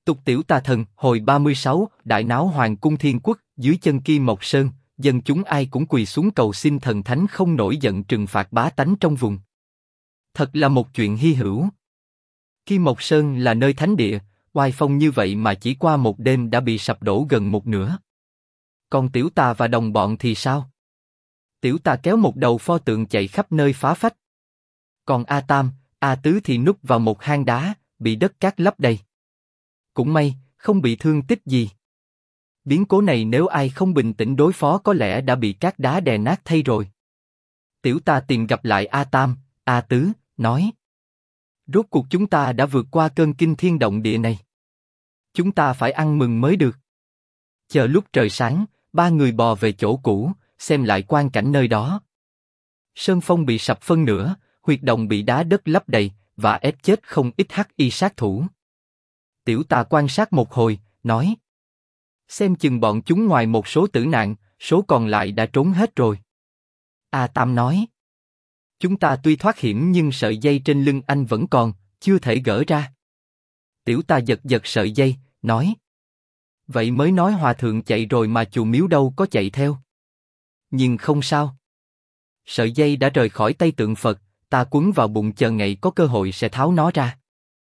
Tục tiểu tà thần, hồi 36, đại náo hoàng cung thiên quốc, dưới chân Kim Mộc Sơn, dân chúng ai cũng quỳ xuống cầu xin thần thánh không nổi giận trừng phạt bá tánh trong vùng. Thật là một chuyện hy hữu. Kim Mộc Sơn là nơi thánh địa, oai phong như vậy mà chỉ qua một đêm đã bị sập đổ gần một nửa. Còn tiểu tà và đồng bọn thì sao? Tiểu tà kéo một đầu pho tượng chạy khắp nơi phá phách. Còn A Tam, A Tứ thì núp vào một hang đá, bị đất cát lấp đầy. Cũng may, không bị thương tích gì. Biến cố này nếu ai không bình tĩnh đối phó có lẽ đã bị cát đá đè nát thay rồi. Tiểu tà tìm gặp lại A Tam, A Tứ, nói: rốt cuộc chúng ta đã vượt qua cơn kinh thiên động địa này. Chúng ta phải ăn mừng mới được. Chờ lúc trời sáng, ba người bò về chỗ cũ, xem lại quang cảnh nơi đó. Sơn phong bị sập phân nửa, huyệt động bị đá đất lấp đầy, và ép chết không ít hắc y sát thủ. Tiểu tà quan sát một hồi, nói: xem chừng bọn chúng ngoài một số tử nạn, số còn lại đã trốn hết rồi. A Tam nói: chúng ta tuy thoát hiểm nhưng sợi dây trên lưng anh vẫn còn, chưa thể gỡ ra. Tiểu tà giật giật sợi dây, nói: vậy mới nói hòa thượng chạy rồi mà chùa miếu đâu có chạy theo. Nhưng không sao. Sợi dây đã rời khỏi tay tượng Phật, ta quấn vào bụng chờ ngày có cơ hội sẽ tháo nó ra.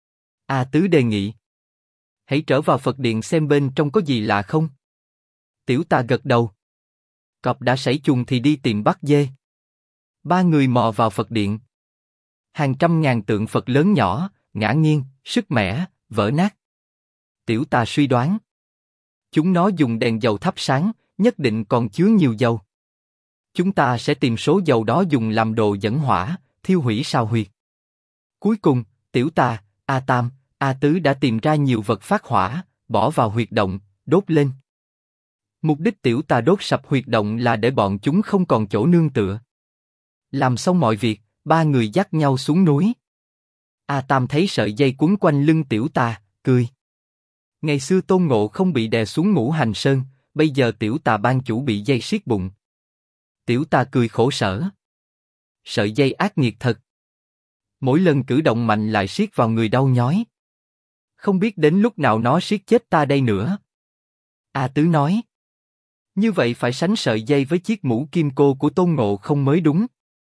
A Tứ đề nghị: hãy trở vào Phật điện xem bên trong có gì lạ không. Tiểu tà gật đầu. Cọp đã sảy chuồng thì đi tìm bắt dê. Ba người mò vào Phật điện. Hàng trăm ngàn tượng Phật lớn nhỏ, ngã nghiêng, sứt mẻ, vỡ nát. Tiểu tà suy đoán: chúng nó dùng đèn dầu thắp sáng, nhất định còn chứa nhiều dầu. Chúng ta sẽ tìm số dầu đó dùng làm đồ dẫn hỏa, thiêu hủy sao huyệt. Cuối cùng, tiểu tà, A Tam, A Tứ đã tìm ra nhiều vật phát hỏa, bỏ vào huyệt động, đốt lên. Mục đích tiểu tà đốt sập huyệt động là để bọn chúng không còn chỗ nương tựa. Làm xong mọi việc, ba người dắt nhau xuống núi. A Tam thấy sợi dây quấn quanh lưng tiểu tà, cười. Ngày xưa Tôn Ngộ không bị đè xuống Ngũ Hành Sơn, bây giờ tiểu tà ban chủ bị dây siết bụng. Tiểu tà cười khổ sở. Sợi dây ác nghiệt thật. Mỗi lần cử động mạnh lại siết vào người đau nhói. Không biết đến lúc nào nó siết chết ta đây nữa. A Tứ nói: như vậy phải sánh sợi dây với chiếc mũ kim cô của Tôn Ngộ không mới đúng.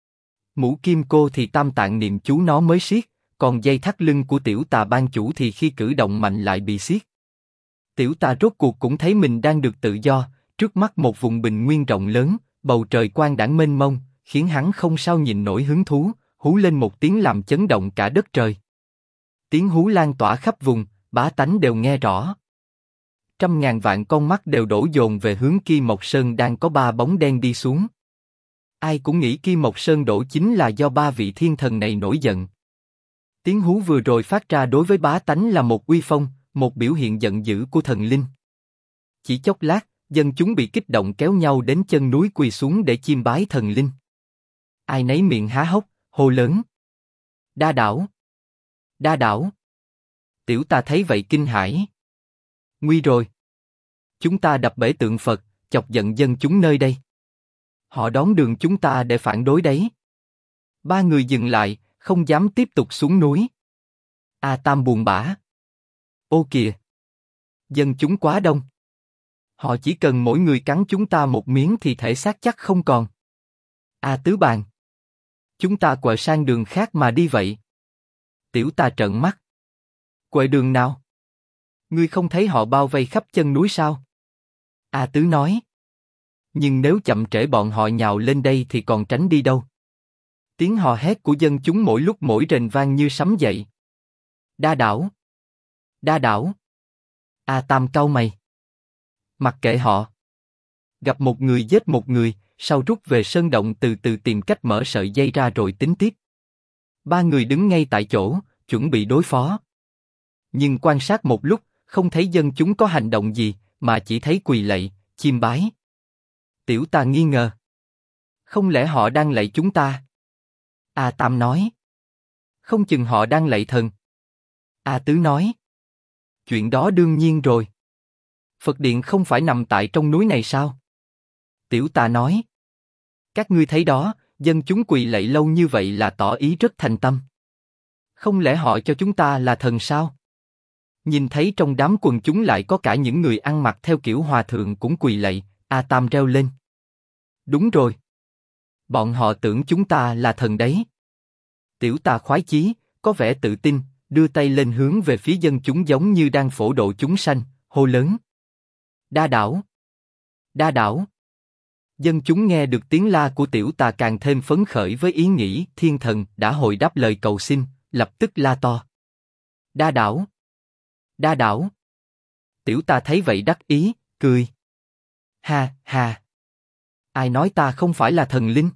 Mũ kim cô thì tam tạng niệm chú nó mới siết, còn dây thắt lưng của tiểu tà ban chủ thì khi cử động mạnh lại bị siết. Tiểu tà rốt cuộc cũng thấy mình đang được tự do, trước mắt một vùng bình nguyên rộng lớn, bầu trời quang đãng mênh mông, khiến hắn không sao nhìn nổi hứng thú, hú lên một tiếng làm chấn động cả đất trời. Tiếng hú lan tỏa khắp vùng, bá tánh đều nghe rõ. Trăm ngàn vạn con mắt đều đổ dồn về hướng Kim Mộc Sơn đang có ba bóng đen đi xuống. Ai cũng nghĩ Kim Mộc Sơn đổ chính là do ba vị thiên thần này nổi giận. Tiếng hú vừa rồi phát ra đối với bá tánh là một uy phong, một biểu hiện giận dữ của thần linh. Chỉ chốc lát, dân chúng bị kích động kéo nhau đến chân núi quỳ xuống để chiêm bái thần linh. Ai nấy miệng há hốc, hô lớn: đa đảo! Đa đảo! Tiểu tà thấy vậy kinh hãi. Nguy rồi! Chúng ta đập bể tượng Phật, chọc giận dân chúng nơi đây. Họ đón đường chúng ta để phản đối đấy. Ba người dừng lại, không dám tiếp tục xuống núi. A Tam buồn bã: ô kìa! Dân chúng quá đông. Họ chỉ cần mỗi người cắn chúng ta một miếng thì thể xác chắc không còn. A Tứ bàn: chúng ta quẹo sang đường khác mà đi vậy. Tiểu tà trợn mắt: quẹo đường nào? Ngươi không thấy họ bao vây khắp chân núi sao? A Tứ nói: nhưng nếu chậm trễ bọn họ nhào lên đây thì còn tránh đi đâu. Tiếng hò hét của dân chúng mỗi lúc mỗi rền vang như sấm dậy. Đa đảo! Đa đảo! A Tam cau mày. Mặc kệ họ. Gặp một người giết một người, sau rút về sơn động từ từ tìm cách mở sợi dây ra rồi tính tiếp. Ba người đứng ngay tại chỗ, chuẩn bị đối phó. Nhưng quan sát một lúc, không thấy dân chúng có hành động gì, mà chỉ thấy quỳ lạy, chiêm bái. Tiểu tà nghi ngờ: không lẽ họ đang lạy chúng ta? A Tam nói: không chừng họ đang lạy thần. A Tứ nói: chuyện đó đương nhiên rồi. Phật điện không phải nằm tại trong núi này sao? Tiểu tà nói: các ngươi thấy đó, dân chúng quỳ lạy lâu như vậy là tỏ ý rất thành tâm. Không lẽ họ cho chúng ta là thần sao? Nhìn thấy trong đám quần chúng lại có cả những người ăn mặc theo kiểu hòa thượng cũng quỳ lạy, A Tam reo lên. Đúng rồi. Bọn họ tưởng chúng ta là thần đấy. Tiểu Tà khoái chí, có vẻ tự tin, đưa tay lên hướng về phía dân chúng giống như đang phổ độ chúng sanh, hô lớn. Đa đảo! Đa đảo! Dân chúng nghe được tiếng la của Tiểu Tà càng thêm phấn khởi với ý nghĩ thiên thần đã hồi đáp lời cầu xin, lập tức la to. Đa đảo! Đa đảo! Tiểu Tà thấy vậy đắc ý, cười. Ha ha! Ai nói ta không phải là thần linh?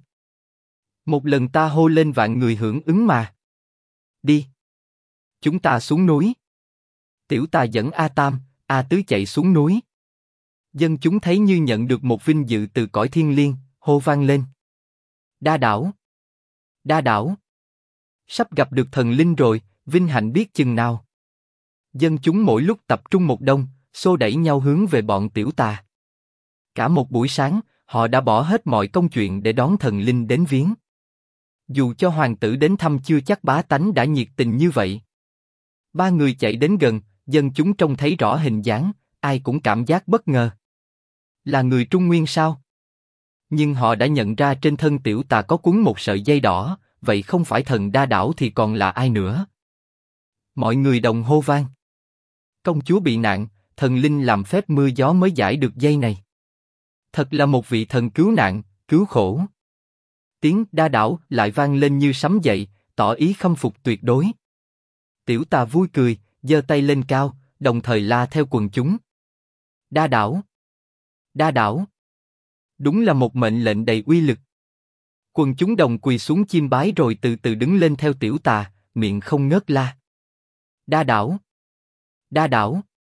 Một lần ta hô lên vạn người hưởng ứng mà. Đi! Chúng ta xuống núi. Tiểu Tà dẫn A Tam, A Tứ chạy xuống núi. Dân chúng thấy như nhận được một vinh dự từ cõi thiên liêng, hô vang lên. Đa đảo! Đa đảo! Sắp gặp được thần linh rồi, vinh hạnh biết chừng nào. Dân chúng mỗi lúc tập trung một đông, xô đẩy nhau hướng về bọn Tiểu Tà. Cả một buổi sáng, họ đã bỏ hết mọi công chuyện để đón thần linh đến viếng. Dù cho hoàng tử đến thăm chưa chắc bá tánh đã nhiệt tình như vậy. Ba người chạy đến gần, dân chúng trông thấy rõ hình dáng, ai cũng cảm giác bất ngờ. Là người Trung Nguyên sao? Nhưng họ đã nhận ra trên thân Tiểu Tà có quấn một sợi dây đỏ, vậy không phải thần Đa đảo thì còn là ai nữa? Mọi người đồng hô vang. Công chúa bị nạn, thần linh làm phép mưa gió mới giải được dây này. Thật là một vị thần cứu nạn, cứu khổ. Tiếng Đa đảo lại vang lên như sấm dậy, tỏ ý khâm phục tuyệt đối. Tiểu Tà vui cười, giơ tay lên cao, đồng thời la theo quần chúng. Đa đảo! Đa đảo! Đúng là một mệnh lệnh đầy uy lực. Quần chúng đồng quỳ xuống chiêm bái rồi từ từ đứng lên theo Tiểu Tà, miệng không ngớt la. Đa đảo! Đa đảo!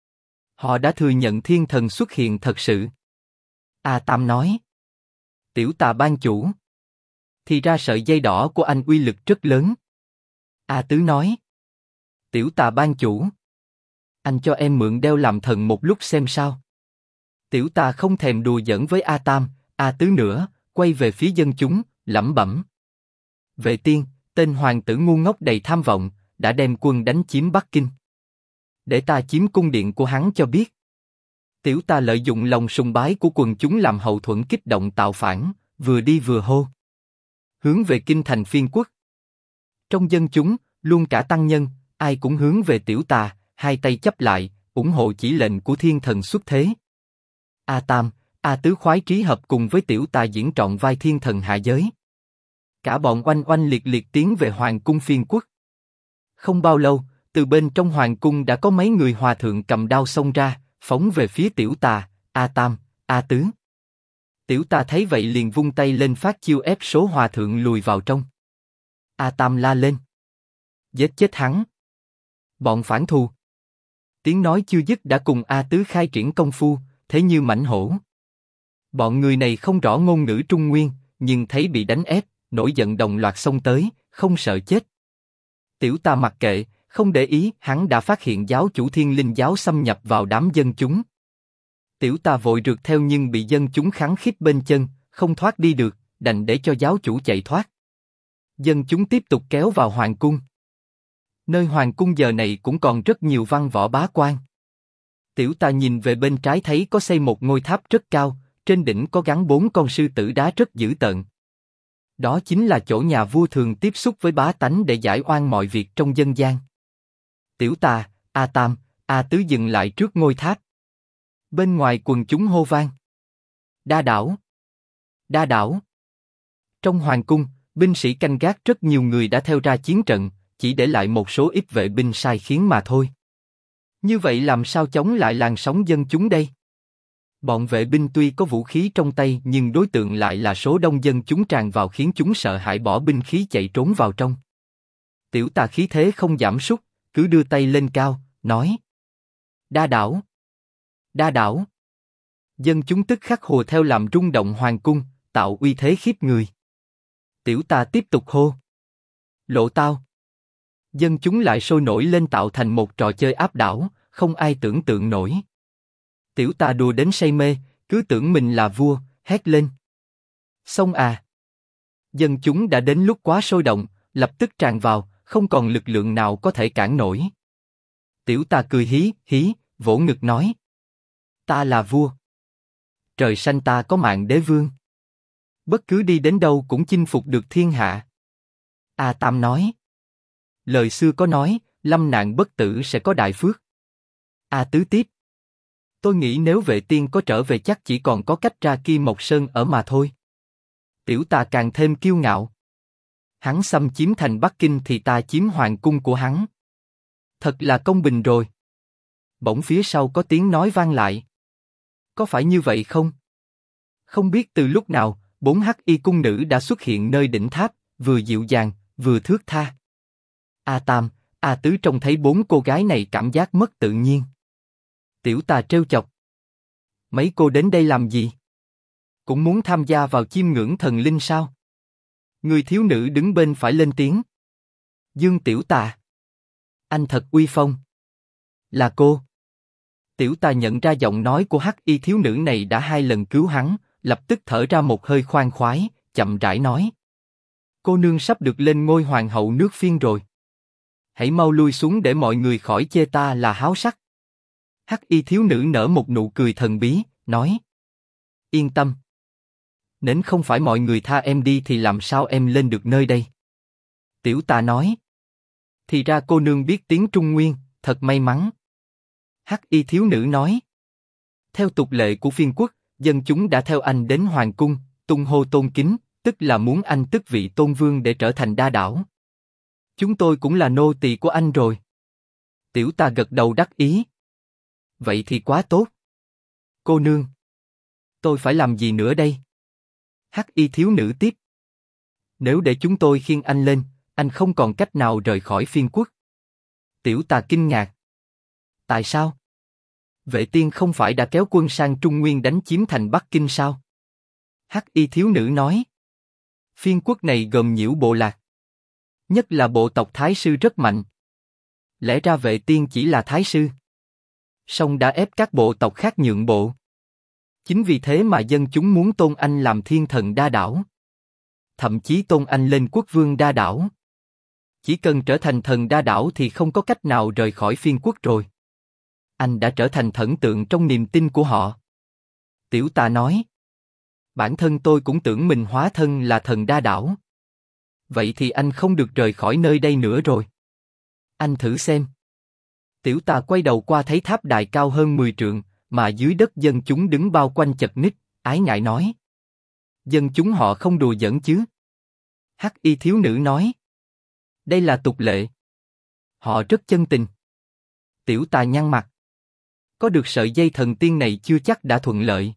Họ đã thừa nhận thiên thần xuất hiện thật sự. A Tam nói. Tiểu Tà ban chủ. Thì ra sợi dây đỏ của anh uy lực rất lớn. A Tứ nói. Tiểu Tà ban chủ. Anh cho em mượn đeo làm thần một lúc xem sao. Tiểu Tà không thèm đùa giỡn với A Tam, A Tứ nữa, quay về phía dân chúng, lẩm bẩm. Vệ Tiên, tên hoàng tử ngu ngốc đầy tham vọng, đã đem quân đánh chiếm Bắc Kinh. Để ta chiếm cung điện của hắn cho biết. Tiểu Tà lợi dụng lòng sùng bái của quần chúng làm hậu thuẫn kích động tạo phản, vừa đi vừa hô. Hướng về kinh thành Phiên Quốc. Trong dân chúng, luôn cả tăng nhân, ai cũng hướng về Tiểu Tà, hai tay chắp lại, ủng hộ chỉ lệnh của thiên thần xuất thế. A Tam, A Tứ khoái trí hợp cùng với Tiểu Tà diễn trọn vai thiên thần hạ giới. Cả bọn oanh oanh liệt liệt tiến về hoàng cung Phiên Quốc. Không bao lâu, từ bên trong hoàng cung đã có mấy người hòa thượng cầm đao xông ra, phóng về phía Tiểu Tà, A Tam, A Tứ. Tiểu Tà thấy vậy liền vung tay lên phát chiêu ép số hòa thượng lùi vào trong. A Tam la lên. Giết chết hắn. Bọn phản thù. Tiếng nói chưa dứt đã cùng A Tứ khai triển công phu, thế như mãnh hổ. Bọn người này không rõ ngôn ngữ Trung Nguyên, nhưng thấy bị đánh ép, nổi giận đồng loạt xông tới, không sợ chết. Tiểu Tà mặc kệ, không để ý, hắn đã phát hiện giáo chủ Thiên Linh giáo xâm nhập vào đám dân chúng. Tiểu Tà vội rượt theo nhưng bị dân chúng kháng khít bên chân, không thoát đi được, đành để cho giáo chủ chạy thoát. Dân chúng tiếp tục kéo vào hoàng cung. Nơi hoàng cung giờ này cũng còn rất nhiều văn võ bá quan. Tiểu Tà nhìn về bên trái thấy có xây một ngôi tháp rất cao, trên đỉnh có gắn 4 con sư tử đá rất dữ tợn. Đó chính là chỗ nhà vua thường tiếp xúc với bá tánh để giải oan mọi việc trong dân gian. Tiểu Tà, A Tam, A Tứ dừng lại trước ngôi tháp. Bên ngoài quần chúng hô vang. Đa đảo! Đa đảo! Trong hoàng cung, binh sĩ canh gác rất nhiều người đã theo ra chiến trận, chỉ để lại một số ít vệ binh sai khiến mà thôi. Như vậy làm sao chống lại làn sóng dân chúng đây? Bọn vệ binh tuy có vũ khí trong tay nhưng đối tượng lại là số đông dân chúng tràn vào khiến chúng sợ hãi bỏ binh khí chạy trốn vào trong. Tiểu Tà khí thế không giảm sút, cứ đưa tay lên cao, nói. Đa đảo! Đa đảo! Dân chúng tức khắc hùa theo làm rung động hoàng cung, tạo uy thế khiếp người. Tiểu Tà tiếp tục hô. Lộ tao! Dân chúng lại sôi nổi lên tạo thành một trò chơi áp đảo, không ai tưởng tượng nổi. Tiểu Tà đùa đến say mê, cứ tưởng mình là vua, hét lên. Xong à! Dân chúng đã đến lúc quá sôi động, lập tức tràn vào, không còn lực lượng nào có thể cản nổi. Tiểu tà cười hí hí, vỗ ngực nói. Ta là vua. Trời xanh ta có mạng đế vương. Bất cứ đi đến đâu cũng chinh phục được thiên hạ. A Tam nói. Lời xưa có nói, lâm nạn bất tử sẽ có đại phước. A Tứ tiếp. Tôi nghĩ nếu Vệ Tiên có trở về chắc chỉ còn có cách ra Kim Mộc Sơn ở mà thôi. Tiểu tà càng thêm kiêu ngạo. Hắn xâm chiếm thành Bắc Kinh thì ta chiếm hoàng cung của hắn. Thật là công bình rồi. Bỗng phía sau có tiếng nói vang lại. Có phải như vậy không? Không biết từ lúc nào, 4 hắc y cung nữ đã xuất hiện nơi đỉnh tháp, vừa dịu dàng, vừa thướt tha. A Tam, A Tứ trông thấy 4 cô gái này cảm giác mất tự nhiên. Tiểu tà trêu chọc. Mấy cô đến đây làm gì? Cũng muốn tham gia vào chiêm ngưỡng thần linh sao? Người thiếu nữ đứng bên phải lên tiếng. Dương Tiểu Tà. Anh thật uy phong. Là cô. Tiểu tà nhận ra giọng nói của hắc y thiếu nữ này đã 2 lần cứu hắn, lập tức thở ra một hơi khoan khoái, chậm rãi nói. Cô nương sắp được lên ngôi hoàng hậu nước Phiên rồi. Hãy mau lui xuống để mọi người khỏi chê ta là háo sắc. Hắc y thiếu nữ nở một nụ cười thần bí, nói. Yên tâm. Nếu không phải mọi người tha em đi thì làm sao em lên được nơi đây? Tiểu tà nói. Thì ra cô nương biết tiếng Trung Nguyên, thật may mắn. Hắc y thiếu nữ nói. Theo tục lệ của Phiên quốc, dân chúng đã theo anh đến hoàng cung, tung hô tôn kính, tức là muốn anh tước vị tôn vương để trở thành đa đảo. Chúng tôi cũng là nô tỳ của anh rồi. Tiểu tà gật đầu đắc ý. Vậy thì quá tốt. Cô nương. Tôi phải làm gì nữa đây? Hắc y thiếu nữ tiếp. Nếu để chúng tôi khiêng anh lên, anh không còn cách nào rời khỏi Phiên quốc. Tiểu tà kinh ngạc. Tại sao? Vệ Tiên không phải đã kéo quân sang Trung Nguyên đánh chiếm thành Bắc Kinh sao? Hắc y thiếu nữ nói. Phiên quốc này gồm nhiều bộ lạc. Nhất là bộ tộc Thái Sư rất mạnh. Lẽ ra Vệ Tiên chỉ là Thái Sư. Song đã ép các bộ tộc khác nhượng bộ. Chính vì thế mà dân chúng muốn tôn anh làm thiên thần đa đảo. Thậm chí tôn anh lên quốc vương đa đảo. Chỉ cần trở thành thần đa đảo thì không có cách nào rời khỏi Phiên quốc rồi. Anh đã trở thành thần tượng trong niềm tin của họ. Tiểu tà nói. Bản thân tôi cũng tưởng mình hóa thân là thần đa đảo. Vậy thì anh không được rời khỏi nơi đây nữa rồi. Anh thử xem. Tiểu tà quay đầu qua thấy tháp đài cao hơn 10 trượng, mà dưới đất dân chúng đứng bao quanh chật ních, ái ngại nói. Dân chúng họ không đùa giỡn chứ? Hắc y thiếu nữ nói. Đây là tục lệ. Họ rất chân tình. Tiểu tà nhăn mặt. Có được sợi dây thần tiên này chưa chắc đã thuận lợi.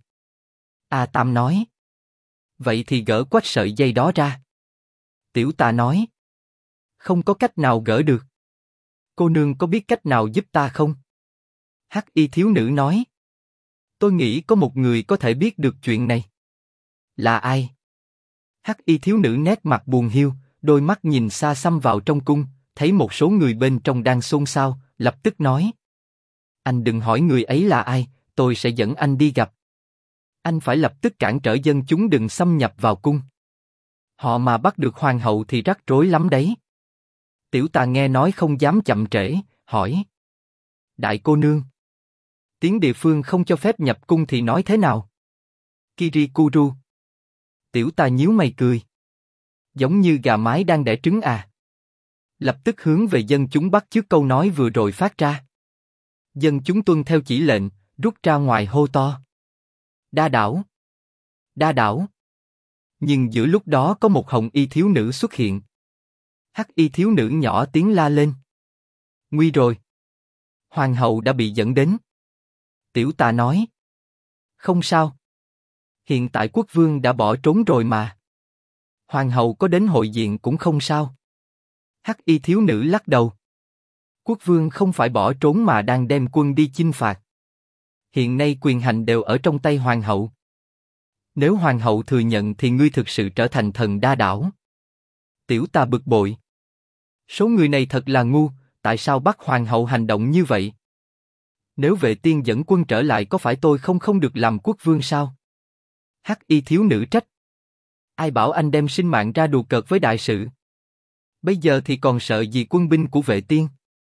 A Tam nói. Vậy thì gỡ quách sợi dây đó ra. Tiểu tà nói. Không có cách nào gỡ được. Cô nương có biết cách nào giúp ta không? Hắc y thiếu nữ nói. Tôi nghĩ có một người có thể biết được chuyện này. Là ai? Hắc y thiếu nữ nét mặt buồn hiu, đôi mắt nhìn xa xăm vào trong cung, thấy một số người bên trong đang xôn xao, lập tức nói. Anh đừng hỏi người ấy là ai, tôi sẽ dẫn anh đi gặp. Anh phải lập tức cản trở dân chúng đừng xâm nhập vào cung. Họ mà bắt được hoàng hậu thì rắc rối lắm đấy. Tiểu tà nghe nói không dám chậm trễ, hỏi. Đại cô nương. Tiếng địa phương không cho phép nhập cung thì nói thế nào? Kirikuru. Tiểu tà nhíu mày cười. Giống như gà mái đang đẻ trứng à. Lập tức hướng về dân chúng bắt chước câu nói vừa rồi phát ra. Dân chúng tuân theo chỉ lệnh, rút ra ngoài hô to. Đa đảo. Đa đảo. Nhưng giữa lúc đó có một hồng y thiếu nữ xuất hiện. Hắc y thiếu nữ nhỏ tiếng la lên. Nguy rồi. Hoàng hậu đã bị dẫn đến. Tiểu tà nói. Không sao. Hiện tại quốc vương đã bỏ trốn rồi mà. Hoàng hậu có đến hội diện cũng không sao. Hắc y thiếu nữ lắc đầu. Quốc vương không phải bỏ trốn mà đang đem quân đi chinh phạt. Hiện nay quyền hành đều ở trong tay hoàng hậu. Nếu hoàng hậu thừa nhận thì ngươi thực sự trở thành thần đa đảo. Tiểu tà bực bội. Số người này thật là ngu, tại sao bắt hoàng hậu hành động như vậy? Nếu Vệ Tiên dẫn quân trở lại có phải tôi không được làm quốc vương sao? Hắc y thiếu nữ trách. Ai bảo anh đem sinh mạng ra đùa cợt với đại sự? Bây giờ thì còn sợ gì quân binh của Vệ Tiên?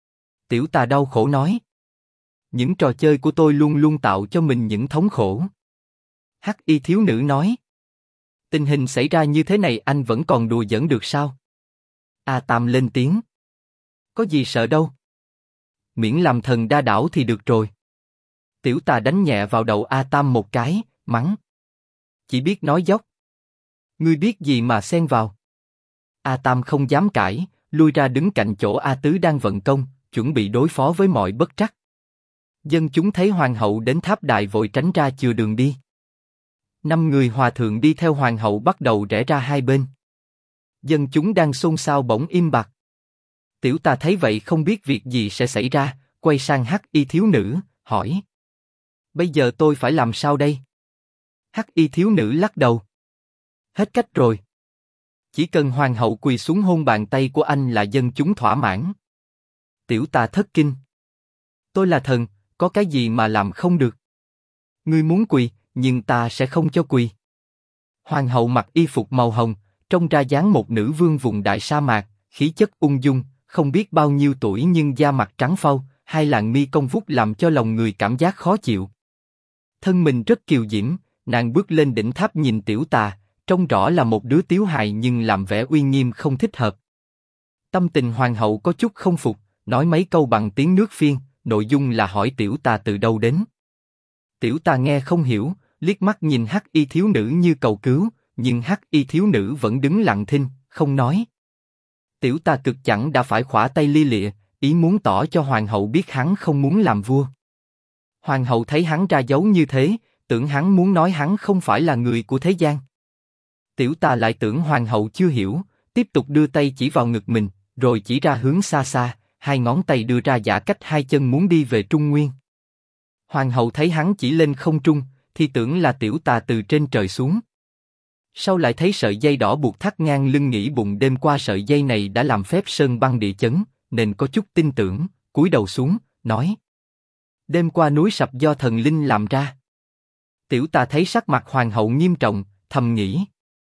Tiểu tà đau khổ nói. Những trò chơi của tôi luôn luôn tạo cho mình những thống khổ. Hắc y thiếu nữ nói. Tình hình xảy ra như thế này anh vẫn còn đùa giỡn được sao? A Tam lên tiếng. Có gì sợ đâu. Miễn làm thần đa đảo thì được rồi. Tiểu tà đánh nhẹ vào đầu A Tam một cái, mắng. Chỉ biết nói dốc. Ngươi biết gì mà xen vào? A Tam không dám cãi, lui ra đứng cạnh chỗ A Tứ đang vận công, chuẩn bị đối phó với mọi bất trắc. Dân chúng thấy hoàng hậu đến tháp đài vội tránh ra chừa đường đi. 5 người hòa thượng đi theo hoàng hậu bắt đầu rẽ ra hai bên. Dân chúng đang xôn xao bỗng im bặt. Tiểu tà thấy vậy không biết việc gì sẽ xảy ra, quay sang Hắc y thiếu nữ, hỏi. Bây giờ tôi phải làm sao đây? Hắc y thiếu nữ lắc đầu. Hết cách rồi. Chỉ cần hoàng hậu quỳ xuống hôn bàn tay của anh là dân chúng thỏa mãn. Tiểu tà thất kinh. Tôi là thần, có cái gì mà làm không được? Ngươi muốn quỳ, nhưng ta sẽ không cho quỳ. Hoàng hậu mặc y phục màu hồng, trông ra dáng một nữ vương vùng đại sa mạc, khí chất ung dung, không biết bao nhiêu tuổi nhưng da mặt trắng phau, hai làn mi cong vút làm cho lòng người cảm giác khó chịu. Thân mình rất kiều diễm, nàng bước lên đỉnh tháp nhìn tiểu tà, trông rõ là một đứa tiếu hài nhưng làm vẻ uy nghiêm không thích hợp. Tâm tình hoàng hậu có chút không phục, nói mấy câu bằng tiếng nước Phiên, nội dung là hỏi tiểu tà từ đâu đến. Tiểu tà nghe không hiểu, liếc mắt nhìn Hắc y thiếu nữ như cầu cứu, nhưng Hắc y thiếu nữ vẫn đứng lặng thinh, không nói. Tiểu tà cực chẳng đã phải khỏa tay lia lịa, ý muốn tỏ cho hoàng hậu biết hắn không muốn làm vua. Hoàng hậu thấy hắn ra dấu như thế, tưởng hắn muốn nói hắn không phải là người của thế gian. Tiểu tà lại tưởng hoàng hậu chưa hiểu, tiếp tục đưa tay chỉ vào ngực mình, rồi chỉ ra hướng xa xa, hai ngón tay đưa ra giả cách hai chân muốn đi về Trung Nguyên. Hoàng hậu thấy hắn chỉ lên không trung, thì tưởng là tiểu tà từ trên trời xuống. Sau lại thấy sợi dây đỏ buộc thắt ngang lưng nghĩ bụng đêm qua sợi dây này đã làm phép sơn băng địa chấn, nên có chút tin tưởng, cúi đầu xuống, nói. Đêm qua núi sập do thần linh làm ra. Tiểu tà thấy sắc mặt hoàng hậu nghiêm trọng, thầm nghĩ.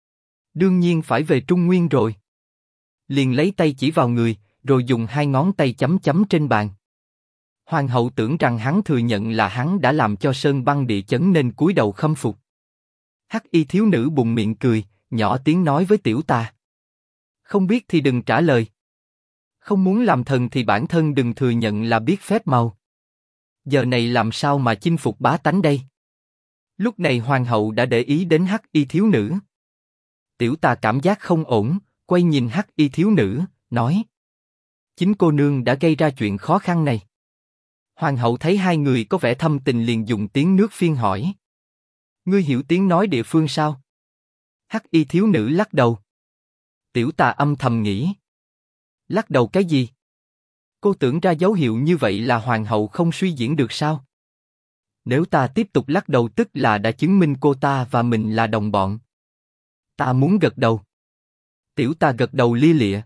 Đương nhiên phải về Trung Nguyên rồi. Liền lấy tay chỉ vào người, rồi dùng hai ngón tay chấm chấm trên bàn. Hoàng hậu tưởng rằng hắn thừa nhận là hắn đã làm cho sơn băng địa chấn nên cúi đầu khâm phục. Hắc y thiếu nữ bùng miệng cười, nhỏ tiếng nói với tiểu tà. Không biết thì đừng trả lời. Không muốn làm thần thì bản thân đừng thừa nhận là biết phép màu. Giờ này làm sao mà chinh phục bá tánh đây? Lúc này hoàng hậu đã để ý đến Hắc y thiếu nữ. Tiểu tà cảm giác không ổn, quay nhìn Hắc y thiếu nữ, nói. Chính cô nương đã gây ra chuyện khó khăn này. Hoàng hậu thấy hai người có vẻ thâm tình liền dùng tiếng nước Phiên hỏi. Ngươi hiểu tiếng nói địa phương sao? Hắc y thiếu nữ lắc đầu. Tiểu tà âm thầm nghĩ. Lắc đầu cái gì? Cô tưởng ra dấu hiệu như vậy là hoàng hậu không suy diễn được sao? Nếu ta tiếp tục lắc đầu tức là đã chứng minh cô ta và mình là đồng bọn. Ta muốn gật đầu. Tiểu tà gật đầu lia lịa.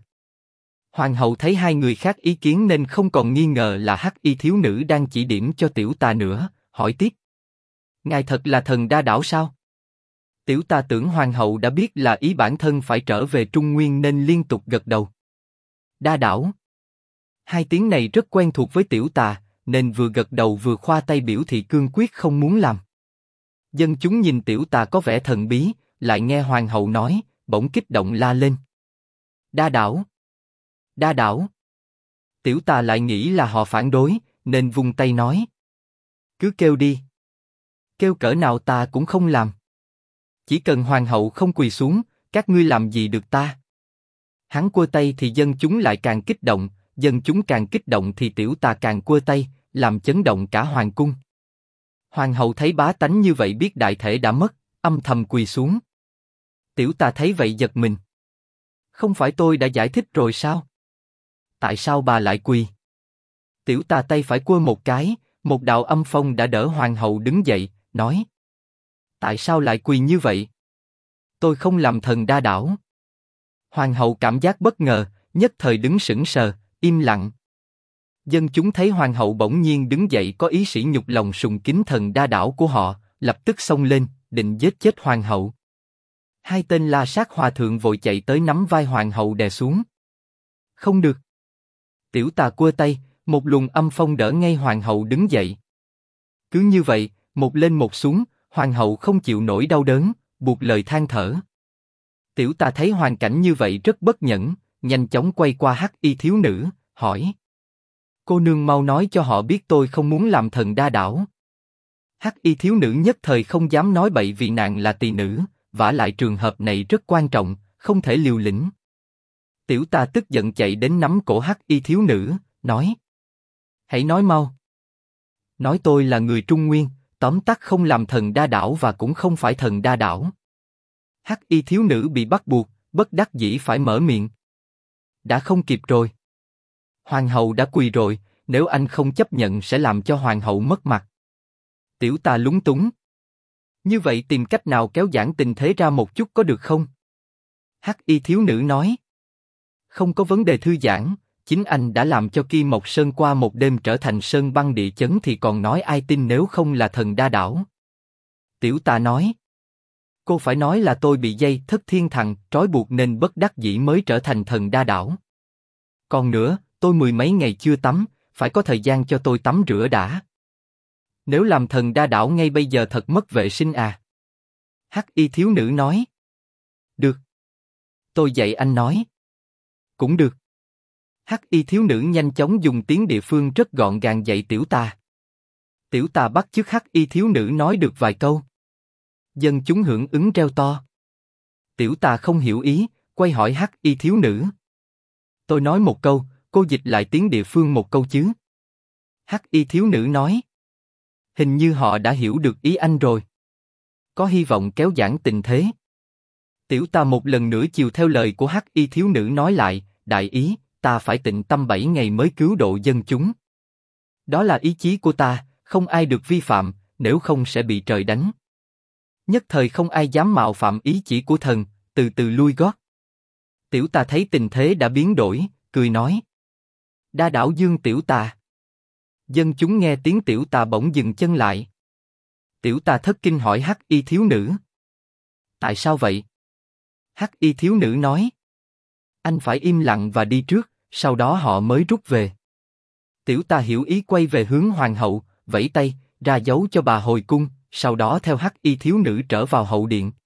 Hoàng hậu thấy hai người khác ý kiến nên không còn nghi ngờ là Hắc y thiếu nữ đang chỉ điểm cho tiểu tà nữa, hỏi tiếp. Ngài thật là thần đa đảo sao? Tiểu tà tưởng hoàng hậu đã biết là ý bản thân phải trở về Trung Nguyên nên liên tục gật đầu. Đa đảo. Hai tiếng này rất quen thuộc với tiểu tà, nên vừa gật đầu vừa khoa tay biểu thị cương quyết không muốn làm. Dân chúng nhìn tiểu tà có vẻ thần bí, lại nghe hoàng hậu nói, bỗng kích động la lên. Đa đảo. Đa đảo. Tiểu tà lại nghĩ là họ phản đối, nên vung tay nói. Cứ kêu đi. Kêu cỡ nào ta cũng không làm. Chỉ cần hoàng hậu không quỳ xuống, các ngươi làm gì được ta? Hắn quơ tay thì dân chúng lại càng kích động, dân chúng càng kích động thì tiểu tà càng quơ tay, làm chấn động cả hoàng cung. Hoàng hậu thấy bá tánh như vậy biết đại thể đã mất, âm thầm quỳ xuống. Tiểu tà thấy vậy giật mình. Không phải tôi đã giải thích rồi sao? Tại sao bà lại quỳ? Tiểu tà tay phải quơ một cái, một đạo âm phong đã đỡ hoàng hậu đứng dậy, nói. Tại sao lại quỳ như vậy? Tôi không làm thần đa đảo. Hoàng hậu cảm giác bất ngờ, nhất thời đứng sững sờ, im lặng. Dân chúng thấy hoàng hậu bỗng nhiên đứng dậy có ý sỉ nhục lòng sùng kính thần đa đảo của họ, lập tức xông lên, định giết chết hoàng hậu. Hai tên La Sát hòa thượng vội chạy tới nắm vai hoàng hậu đè xuống. Không được. Tiểu tà quơ tay, một luồng âm phong đỡ ngay hoàng hậu đứng dậy. Cứ như vậy, một lên một xuống, hoàng hậu không chịu nổi đau đớn, buộc lời than thở. Tiểu tà thấy hoàn cảnh như vậy rất bất nhẫn, nhanh chóng quay qua Hắc Y thiếu nữ, hỏi: cô nương mau nói cho họ biết tôi không muốn làm thần đa đảo. Hắc Y thiếu nữ nhất thời không dám nói bậy vì nàng là tỳ nữ, vả lại trường hợp này rất quan trọng, không thể liều lĩnh. Tiểu tà tức giận chạy đến nắm cổ Hắc Y thiếu nữ, nói: hãy nói mau. Nói tôi là người Trung Nguyên, tóm tắt không làm thần đa đảo và cũng không phải thần đa đảo. Hắc Y thiếu nữ bị bắt buộc, bất đắc dĩ phải mở miệng. Đã không kịp rồi. Hoàng hậu đã quỳ rồi, nếu anh không chấp nhận sẽ làm cho hoàng hậu mất mặt. Tiểu tà lúng túng. Như vậy tìm cách nào kéo giãn tình thế ra một chút có được không? Hắc Y thiếu nữ nói. Không có vấn đề thư giãn, chính anh đã làm cho Kim Mộc Sơn qua một đêm trở thành sơn băng địa chấn thì còn nói ai tin nếu không là thần đa đảo. Tiểu tà nói. Cô phải nói là tôi bị dây thất thiên thần trói buộc nên bất đắc dĩ mới trở thành thần đa đảo. Còn nữa, tôi mười mấy ngày chưa tắm, phải có thời gian cho tôi tắm rửa đã. Nếu làm thần đa đảo ngay bây giờ thật mất vệ sinh à? Hắc Y thiếu nữ nói. Được. Tôi dạy anh nói. Cũng được. Hắc Y thiếu nữ nhanh chóng dùng tiếng địa phương rất gọn gàng dạy tiểu tà. Tiểu tà bắt chước Hắc Y thiếu nữ nói được vài câu. Dân chúng hưởng ứng reo to. Tiểu tà không hiểu ý, quay hỏi Hắc Y thiếu nữ. Tôi nói một câu, cô dịch lại tiếng địa phương một câu chứ. Hắc Y thiếu nữ nói. Hình như họ đã hiểu được ý anh rồi. Có hy vọng kéo giãn tình thế. Tiểu tà một lần nữa chiều theo lời của Hắc Y thiếu nữ nói lại, đại ý, ta phải tịnh tâm 7 ngày mới cứu độ dân chúng. Đó là ý chí của ta, không ai được vi phạm, nếu không sẽ bị trời đánh. Nhất thời không ai dám mạo phạm ý chỉ của thần, từ từ lui gót. Tiểu tà thấy tình thế đã biến đổi, cười nói. Đa đảo dương tiểu tà. Dân chúng nghe tiếng tiểu tà bỗng dừng chân lại. Tiểu tà thất kinh hỏi Hắc Y thiếu nữ. Tại sao vậy? Hắc Y thiếu nữ nói. Anh phải im lặng và đi trước, sau đó họ mới rút về. Tiểu tà hiểu ý quay về hướng hoàng hậu, vẫy tay, ra dấu cho bà hồi cung, sau đó theo Hắc Y thiếu nữ trở vào hậu điện.